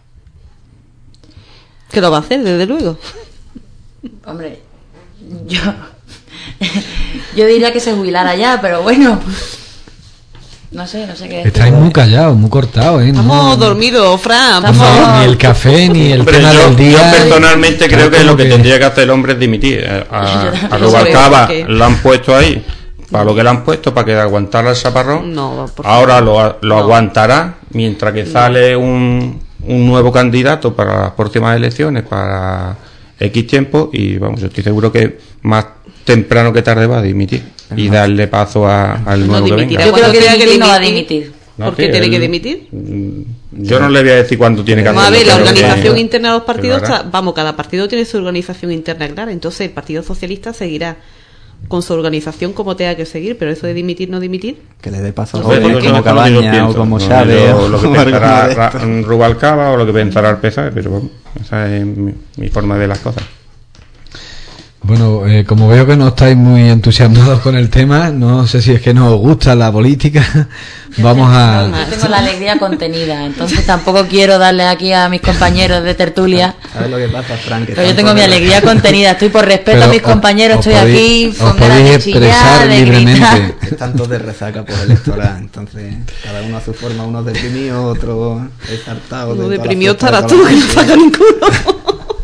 Que lo va a hacer, desde luego. Hombre, yo yo diría que se jubilara ya, pero bueno, no sé, no sé qué decir. Estáis muy callados, muy cortados, ¿eh? Estamos No- dormidos, Fran. no- Estamos... ni el café, ni el Hombre, tema yo, del día. yo personalmente Está creo que como lo que, tendría que hacer el hombre es dimitir. A, a, a Rubalcaba ¿Por qué? lo han puesto ahí para lo que le han puesto, para que aguantara el chaparrón. No, por Ahora favor. lo, lo No. aguantará mientras que sale un, un nuevo candidato para las próximas elecciones, para X tiempo, y vamos, yo estoy seguro que más temprano que tarde va a dimitir y darle paso a- al No nuevo que dimitirá. venga. Yo creo Cuando que tenga que dimitir no va a dimitir. dimitir. No, ¿Por qué sí, tiene él- que dimitir? Mm, Yo no le voy a decir cuándo tiene que Vamos a hacerlo, ver, la pero que- organización que interna de los lo partidos, hará. está- vamos, cada partido tiene su organización interna clara, entonces el Partido Socialista seguirá con su organización como tenga que seguir, pero eso de dimitir, no dimitir, Que le dé paso a No sé, jóvenes porque como eso- eso es lo que yo Cabaña o pienso. como No, Chávez. yo o lo que alguno pensará de Ra- estos. Rubalcaba o lo que pensará el P S O E, pero bueno, esa es mi, mi forma de ver las cosas. Bueno, eh, como veo que no estáis muy entusiasmados con el tema, no sé si es que no os gusta la política, vamos a... Yo tengo la alegría contenida, entonces tampoco quiero darle aquí a mis compañeros de tertulia. ¿Sabes lo que pasa, Frank? Que Pero yo están tengo por mi el- alegría contenida, estoy por respeto Pero a mis os- compañeros, os estoy podéis- aquí os con ganas podéis de chillar, expresar de gritar. libremente. Están todos de resaca por electoral, entonces cada uno a su forma, unos deprimidos, otros exaltados. no de todas las deprimió fiestas estarás de tú, que no Calabaza. saca ninguno.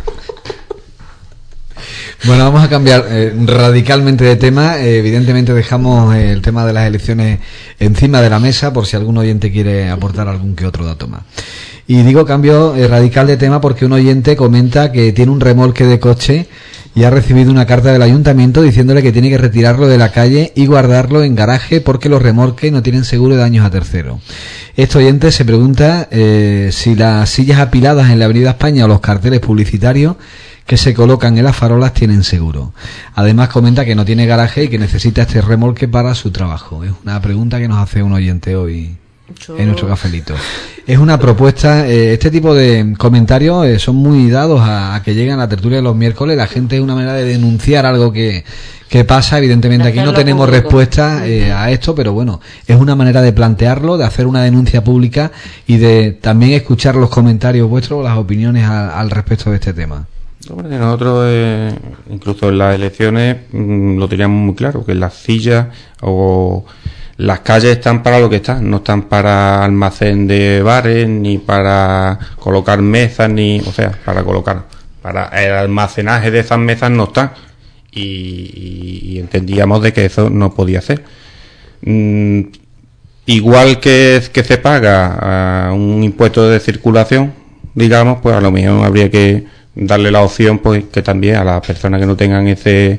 Bueno, vamos a cambiar eh, radicalmente de tema. Eh, evidentemente dejamos eh, el tema de las elecciones encima de la mesa por si algún oyente quiere aportar algún que otro dato más. Y digo cambio eh, radical de tema porque un oyente comenta que tiene un remolque de coche y ha recibido una carta del ayuntamiento diciéndole que tiene que retirarlo de la calle y guardarlo en garaje porque los remolques no tienen seguro de daños a terceros. Este oyente se pregunta eh, si las sillas apiladas en la Avenida España o los carteles publicitarios que se colocan en las farolas tienen seguro. Además comenta que no tiene garaje y que necesita este remolque para su trabajo. Es una pregunta que nos hace un oyente hoy Yo- en nuestro cafelito. Es una propuesta, eh, este tipo de comentarios eh, son muy dados a, a que llegan a la tertulia de los miércoles. La gente es una manera de denunciar algo que, que pasa. Evidentemente De aquí no hacerlo tenemos público. respuesta eh, a esto, pero bueno, es una manera de plantearlo, de hacer una denuncia pública y de también escuchar los comentarios vuestros, las opiniones al, al respecto de este tema. Hombre, nosotros, eh, incluso en las elecciones, mm, lo teníamos muy claro, que las sillas o las calles están para lo que están, no están para almacén de bares, ni para colocar mesas, ni, o sea, para colocar, para el almacenaje de esas mesas no están. Y, y- y entendíamos de que eso no podía ser. Mm, igual que, que se paga uh, un impuesto de circulación, digamos, pues a lo mejor habría que darle la opción, pues, que también a las personas que no tengan ese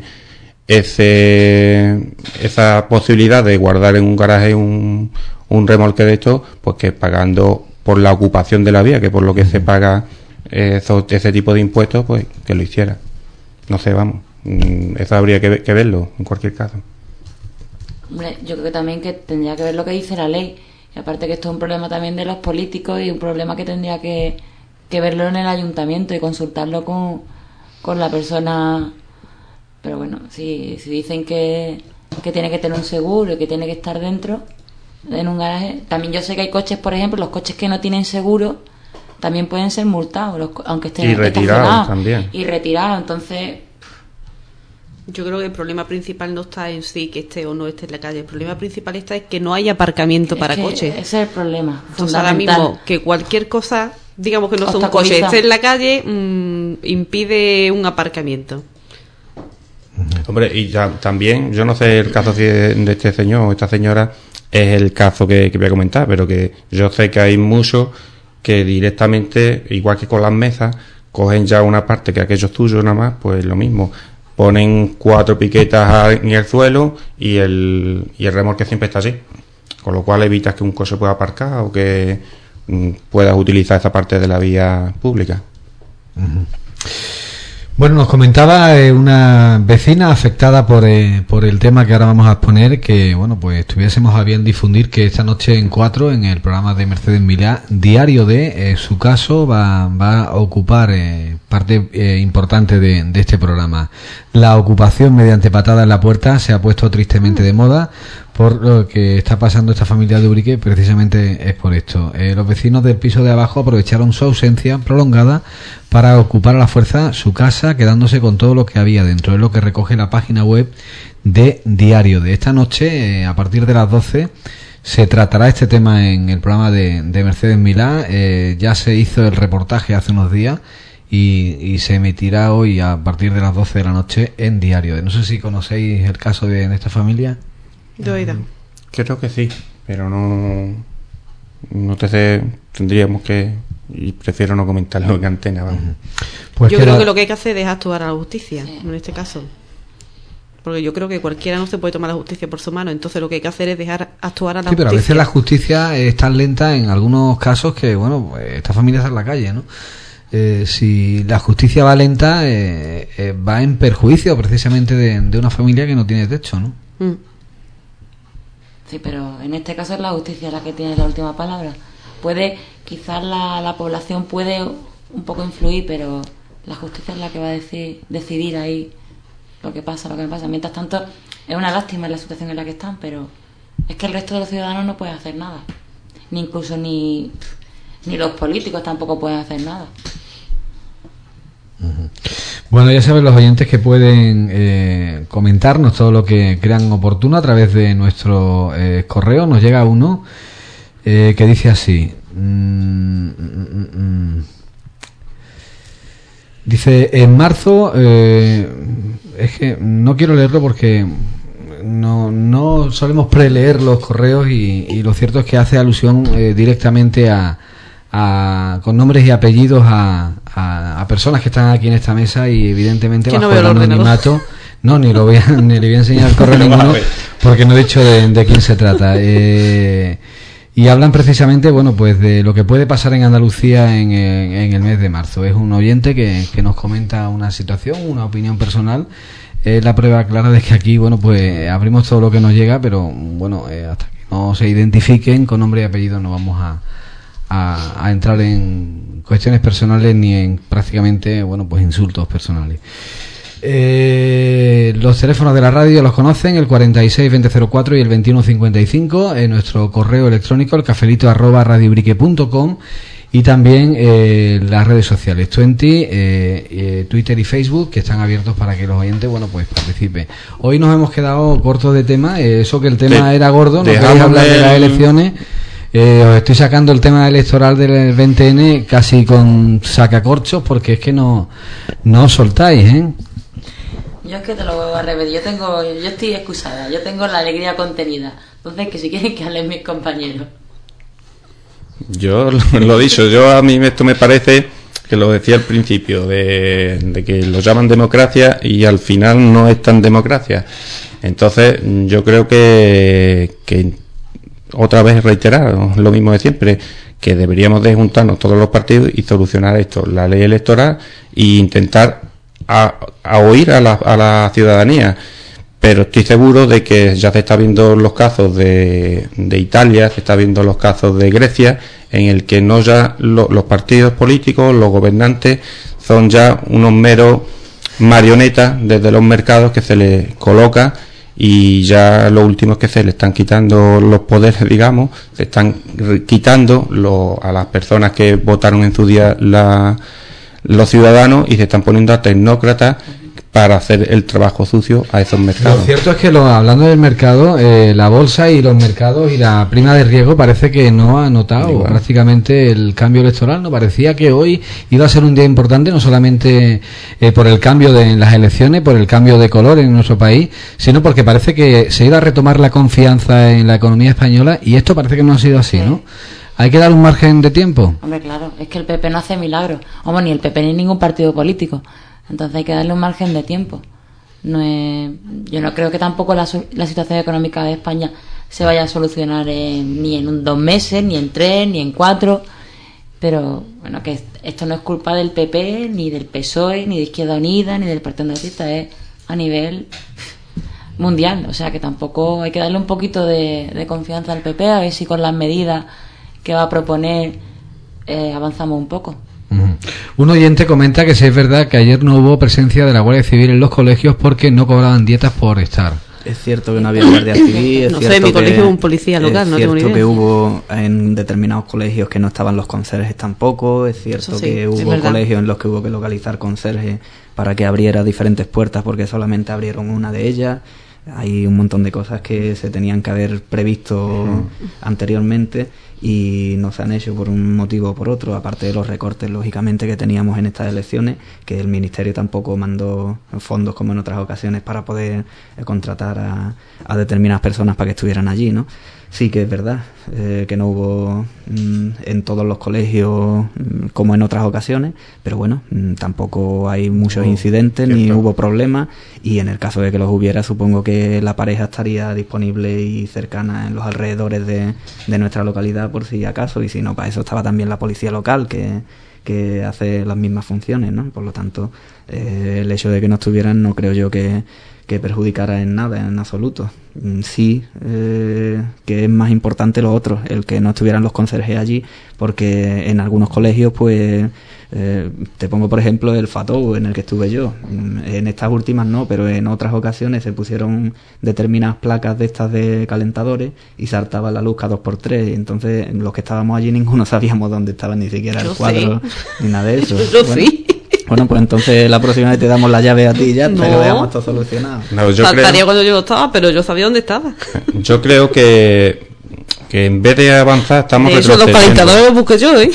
ese esa posibilidad de guardar en un garaje un, un remolque de esto, pues que pagando por la ocupación de la vía, que por lo que se paga eh, eso- ese tipo de impuestos, pues que lo hiciera. No sé, vamos, mm, eso habría que, ve- que verlo en cualquier caso. Hombre, yo creo que también que tendría que ver lo que dice la ley. Y aparte que esto es un problema también de los políticos y un problema que tendría que, que verlo en el ayuntamiento y consultarlo con, con la persona. Pero bueno, si, si dicen que, que tiene que tener un seguro y que tiene que estar dentro, en un garaje. También yo sé que hay coches, por ejemplo, los coches que no tienen seguro también pueden ser multados, los co- aunque estén Y retirados estacionados. también. Y retirados, entonces... Yo creo que el problema principal no está en sí que esté o no esté en la calle. El problema principal está en que no hay aparcamiento es para que coches. Ese es el problema. Entonces ahora fundamental. mismo que cualquier cosa, digamos que no sea un coche, Obstaculiza. esté en la calle, mmm, impide un aparcamiento. Hombre, y ya, también, yo no sé el caso si de, de este señor o esta señora es el caso que, que voy a comentar, pero que yo sé que hay muchos que directamente, igual que con las mesas, cogen ya una parte que aquello es tuyo nada más, pues lo mismo. Ponen cuatro piquetas a- en el suelo y el, y el remolque siempre está así. con lo cual evitas que un coche pueda aparcar o que mm, puedas utilizar esa parte de la vía pública. Uh-huh. Bueno, nos comentaba eh, una vecina afectada por eh, por el tema que ahora vamos a exponer, que bueno, pues tuviésemos a bien difundir que esta noche en cuatro, en el programa de Mercedes Milá, Diario de eh, su caso, va, va a ocupar eh, parte eh, importante de, de este programa. La ocupación mediante patada en la puerta se ha puesto tristemente de moda. Por lo que está pasando esta familia de Ubrique, precisamente es por esto. Eh, los vecinos del piso de abajo aprovecharon su ausencia prolongada para ocupar a la fuerza su casa, quedándose con todo lo que había dentro. Es lo que recoge la página web de Diario de esta noche. Eh, a partir de las doce se tratará este tema en el programa de, de Mercedes Milá. Eh, ya se hizo el reportaje hace unos días y, y se emitirá hoy a partir de las doce de la noche en Diario. No sé si conocéis el caso de, de esta familia. De oída. Creo que sí, pero no no te sé, tendríamos que, y prefiero no comentarlo en antena, vamos. Pues yo que creo la... que lo que hay que hacer es actuar a la justicia, sí, en este caso, porque yo creo que cualquiera no se puede tomar la justicia por su mano, entonces lo que hay que hacer es dejar actuar a la sí, pero justicia. a veces la justicia es tan lenta en algunos casos que, bueno, pues, esta familia está en la calle, ¿no? Eh, si la justicia va lenta, eh, eh, va en perjuicio precisamente de, de una familia que no tiene techo, ¿no? Mm. Sí, pero en este caso es la justicia la que tiene la última palabra. Puede, quizás la, la población puede un poco influir, pero la justicia es la que va a decir, decidir ahí lo que pasa, lo que pasa. Mientras tanto, es una lástima la situación en la que están, pero es que el resto de los ciudadanos no pueden hacer nada. Ni incluso ni, ni los políticos tampoco pueden hacer nada. Uh-huh. Bueno, ya saben los oyentes que pueden eh, comentarnos todo lo que crean oportuno a través de nuestro eh, correo. Nos llega uno eh, que dice así. Mm, mm, mm, dice, en marzo, eh, es que no quiero leerlo porque no, no solemos preleer los correos y, y lo cierto es que hace alusión eh, directamente a... A, con nombres y apellidos a, a, a personas que están aquí en esta mesa y evidentemente bajo el anonimato. No, ni lo voy a, ni le voy a enseñar el correo ninguno porque no he dicho de, de quién se trata. Eh, y hablan precisamente, bueno, pues de lo que puede pasar en Andalucía en, en, en el mes de marzo. Es un oyente que, que nos comenta una situación, una opinión personal. Es la prueba clara de que aquí, bueno, pues abrimos todo lo que nos llega, pero bueno, eh, hasta que no se identifiquen con nombre y apellido no vamos a A, a entrar en cuestiones personales ni en prácticamente, bueno, pues insultos personales. Eh, los teléfonos de la radio los conocen, el cuarenta y seis veinte cero cuatro y el veintiuno cincuenta y cinco, en nuestro correo electrónico el cafelito arroba radiobrique punto com y también eh, las redes sociales veinte, eh, eh, Twitter y Facebook, que están abiertos para que los oyentes, bueno, pues participen. Hoy nos hemos quedado cortos de tema, eh, eso que el tema de, era gordo, no queréis hablar de las elecciones. Eh, os estoy sacando el tema electoral del veinte ene casi con sacacorchos porque es que no, no os soltáis, ¿eh? Yo es que te lo voy a repetir, yo tengo, yo estoy excusada, yo tengo la alegría contenida, entonces que si quieren que hablen mis compañeros. Yo lo he dicho, yo a mí esto me parece que lo decía al principio, de, de que lo llaman democracia y al final no es tan democracia. Entonces yo creo que, que otra vez reiterar lo mismo de siempre, que deberíamos de juntarnos todos los partidos y solucionar esto, la ley electoral, e intentar a, a oír a la, a la ciudadanía. Pero estoy seguro de que ya se está viendo los casos de, de Italia, se está viendo los casos de Grecia, en el que no ya lo, los partidos políticos, los gobernantes, son ya unos meros marionetas desde los mercados que se les coloca. Y ya lo último es que se le están quitando los poderes, digamos, se están quitando lo, a las personas que votaron en su día la, los ciudadanos y se están poniendo a tecnócratas para hacer el trabajo sucio a esos mercados. Lo cierto es que lo, hablando del mercado, eh, la bolsa y los mercados y la prima de riesgo parece que no ha notado Igual. prácticamente el cambio electoral. No parecía que hoy iba a ser un día importante, no solamente eh, por el cambio de en las elecciones, por el cambio de color en nuestro país, sino porque parece que se iba a retomar la confianza en la economía española y esto parece que no ha sido así, ¿no? Hay que dar un margen de tiempo. Hombre, claro, es que el P P no hace milagros. Hombre, ni el P P ni ningún partido político. Entonces hay que darle un margen de tiempo. No es, yo no creo que tampoco la, la situación económica de España se vaya a solucionar en, ni en un, dos meses, ni en tres, ni en cuatro. Pero bueno, que esto no es culpa del P P, ni del P S O E, ni de Izquierda Unida, ni del Partido Andalucista, es a nivel mundial. O sea que tampoco hay que darle un poquito de, de confianza al P P, a ver si con las medidas que va a proponer eh, avanzamos un poco. Uh-huh. Un oyente comenta que si es verdad que ayer no hubo presencia de la Guardia Civil en los colegios porque no cobraban dietas por estar. Es cierto que no había guardia civil. Es no cierto sé, mi que, colegio es un policía local, no tengo ni idea. Es cierto que hubo en determinados colegios que no estaban los conserjes tampoco. Es cierto sí, que hubo colegios en los que hubo que localizar conserjes para que abriera diferentes puertas porque solamente abrieron una de ellas. Hay un montón de cosas que se tenían que haber previsto uh-huh. anteriormente y no se han hecho por un motivo o por otro, aparte de los recortes, lógicamente, que teníamos en estas elecciones, que el Ministerio tampoco mandó fondos como en otras ocasiones para poder eh, contratar a, a determinadas personas para que estuvieran allí, ¿no? Sí que es verdad eh, que no hubo mm, en todos los colegios mm, como en otras ocasiones, pero bueno, mm, tampoco hay muchos incidentes ni hubo problemas, y en el caso de que los hubiera, supongo que la pareja estaría disponible y cercana en los alrededores de, de nuestra localidad por si acaso, y si no, para eso estaba también la policía local que, que hace las mismas funciones, ¿no? Por lo tanto, eh, el hecho de que no estuvieran no creo yo que que perjudicara en nada, en absoluto. Sí, eh, que es más importante lo otro, el que no estuvieran los conserjes allí, porque en algunos colegios, pues, eh, te pongo por ejemplo el FATOU en el que estuve yo. En estas últimas no, pero en otras ocasiones se pusieron determinadas placas de estas de calentadores y saltaba la luz cada dos por tres, y entonces los que estábamos allí ninguno sabíamos dónde estaba ni siquiera yo el cuadro, sé. Ni nada de eso. Yo bueno, sí. Bueno, pues entonces la próxima vez te damos la llave a ti y ya hasta no. que veamos todo solucionado. No, yo Faltaría creo, cuando yo estaba, pero yo sabía dónde estaba. Yo creo que, que en vez de avanzar estamos de hecho, retrocediendo. Los calentadores los busqué yo, ¿eh?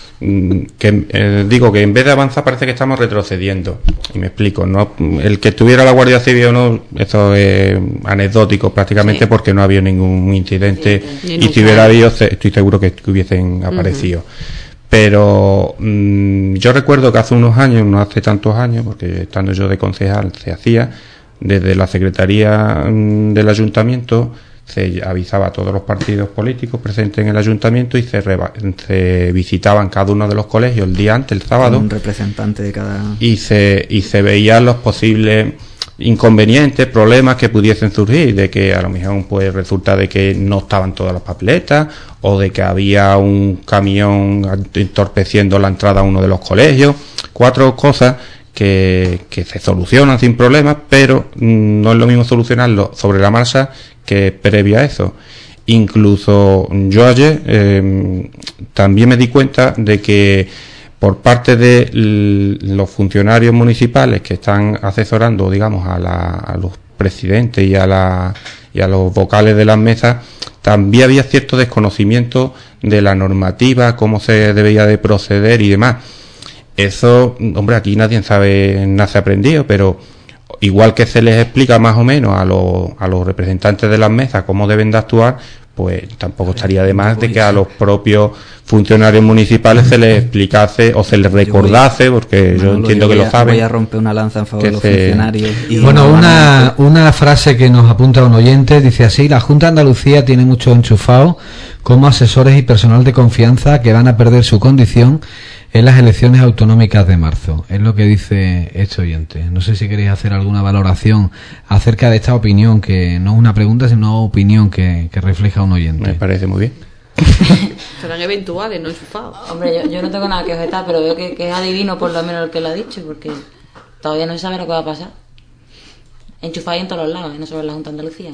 Que, eh, digo que en vez de avanzar parece que estamos retrocediendo. Y me explico, no, el que estuviera la Guardia Civil o no, esto es anecdótico prácticamente, sí. Porque no había ningún incidente, sí, y si hubiera habido, estoy seguro que hubiesen aparecido. Uh-huh. Pero mmm, yo recuerdo que hace unos años, no hace tantos años, porque estando yo de concejal se hacía, desde la Secretaría mmm, del Ayuntamiento se avisaba a todos los partidos políticos presentes en el Ayuntamiento y se, reba- se visitaban cada uno de los colegios el día antes, el sábado. Un representante de cada... Y se, y se veían los posibles inconvenientes, problemas que pudiesen surgir, de que a lo mejor puede resultar de que no estaban todas las papeletas, o de que había un camión entorpeciendo la entrada a uno de los colegios, cuatro cosas que, que se solucionan sin problemas, pero mmm, no es lo mismo solucionarlo sobre la marcha que previa a eso. Incluso yo ayer eh, también me di cuenta de que por parte de l- los funcionarios municipales que están asesorando, digamos, a, la, a los presidentes y a, la, y a los vocales de las mesas, también había cierto desconocimiento de la normativa, cómo se debía de proceder y demás. Eso, hombre, aquí nadie sabe, nace aprendido, pero igual que se les explica más o menos a los, a los representantes de las mesas cómo deben de actuar, pues tampoco estaría de más de que a los propios funcionarios municipales se les explicase o se les recordase, porque yo entiendo que lo saben. Voy a romper una lanza en favor de los funcionarios. Y bueno, una, una frase que nos apunta un oyente, dice así: la Junta de Andalucía tiene muchos enchufados como asesores y personal de confianza que van a perder su condición en las elecciones autonómicas de marzo. Es lo que dice este oyente. No sé si queréis hacer alguna valoración acerca de esta opinión, que no es una pregunta, sino una opinión que, que refleja un oyente. Me parece muy bien. Serán eventuales, no enchufados. Hombre, yo, yo no tengo nada que objetar, pero veo que, que es adivino por lo menos el que lo ha dicho, porque todavía no se sabe lo que va a pasar. Enchufados en todos los lados, no solo en la Junta de Andalucía.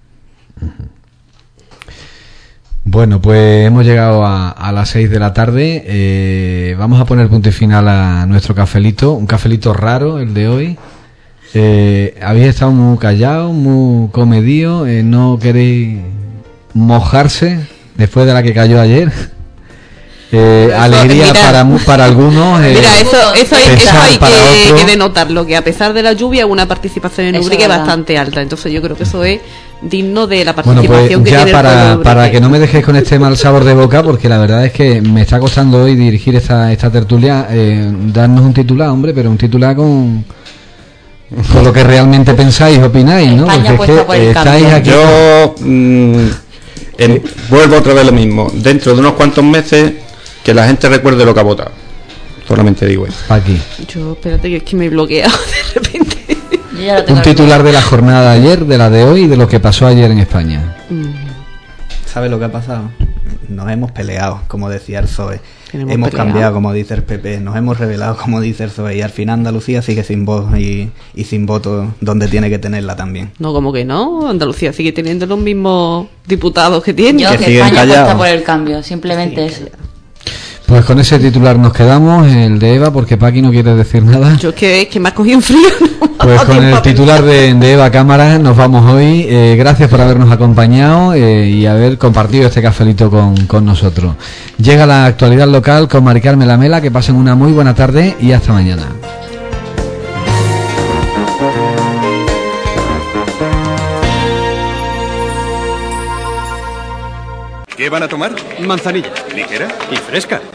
Bueno, pues hemos llegado a, a las seis de la tarde. Eh, vamos a poner punto y final a nuestro cafelito. Un cafelito raro, el de hoy. Eh, habéis estado muy callados, muy comedidos. Eh, no queréis mojarse después de la que cayó ayer. Eh, eso, alegría mira, para para algunos. Eh, mira, eso, eso hay, eso hay que, que denotarlo, que a pesar de la lluvia, una participación en Ubrique bastante alta. Entonces yo creo que eso es digno de la participación. Bueno, pues que ya tiene para, el para que no me dejéis con este mal sabor de boca, porque la verdad es que me está costando hoy dirigir esta, esta tertulia, eh, darnos un titular, hombre, pero un titular con... con lo que realmente pensáis, opináis, ¿no? España porque es que por el estáis aquí. Yo, mmm, En, vuelvo otra vez lo mismo. Dentro de unos cuantos meses, que la gente recuerde lo que ha votado. Solamente digo eso. Aquí. Yo, espérate, que es que me he bloqueado de repente. Yo ya lo tengo Un titular de la jornada de ayer, de la de hoy y de lo que pasó ayer en España. ¿Sabes lo que ha pasado? Nos hemos peleado, como decía el P S O E. Hemos Hemos peleado. cambiado, como dice el P P. Nos hemos rebelado, como dice el P S O E. Y al final Andalucía sigue sin voz y, y sin voto donde tiene que tenerla también. No, como que no. Andalucía sigue teniendo los mismos diputados que tiene. Yo que que, siguen España callados. apuesta por el cambio, simplemente eso. Pues con ese titular nos quedamos, el de Eva, porque Paqui no quiere decir nada. Yo es que, es que me ha cogido en frío. No me ha Pues dado con tiempo el a titular pensar. de, de Eva Cámara nos vamos hoy. Eh, gracias por habernos acompañado eh, y haber compartido este cafelito con, con nosotros. Llega la actualidad local con Mari Carmen Lamela. Que pasen una muy buena tarde y hasta mañana. ¿Qué van a tomar? Manzanilla. ¿Ligera? Y fresca.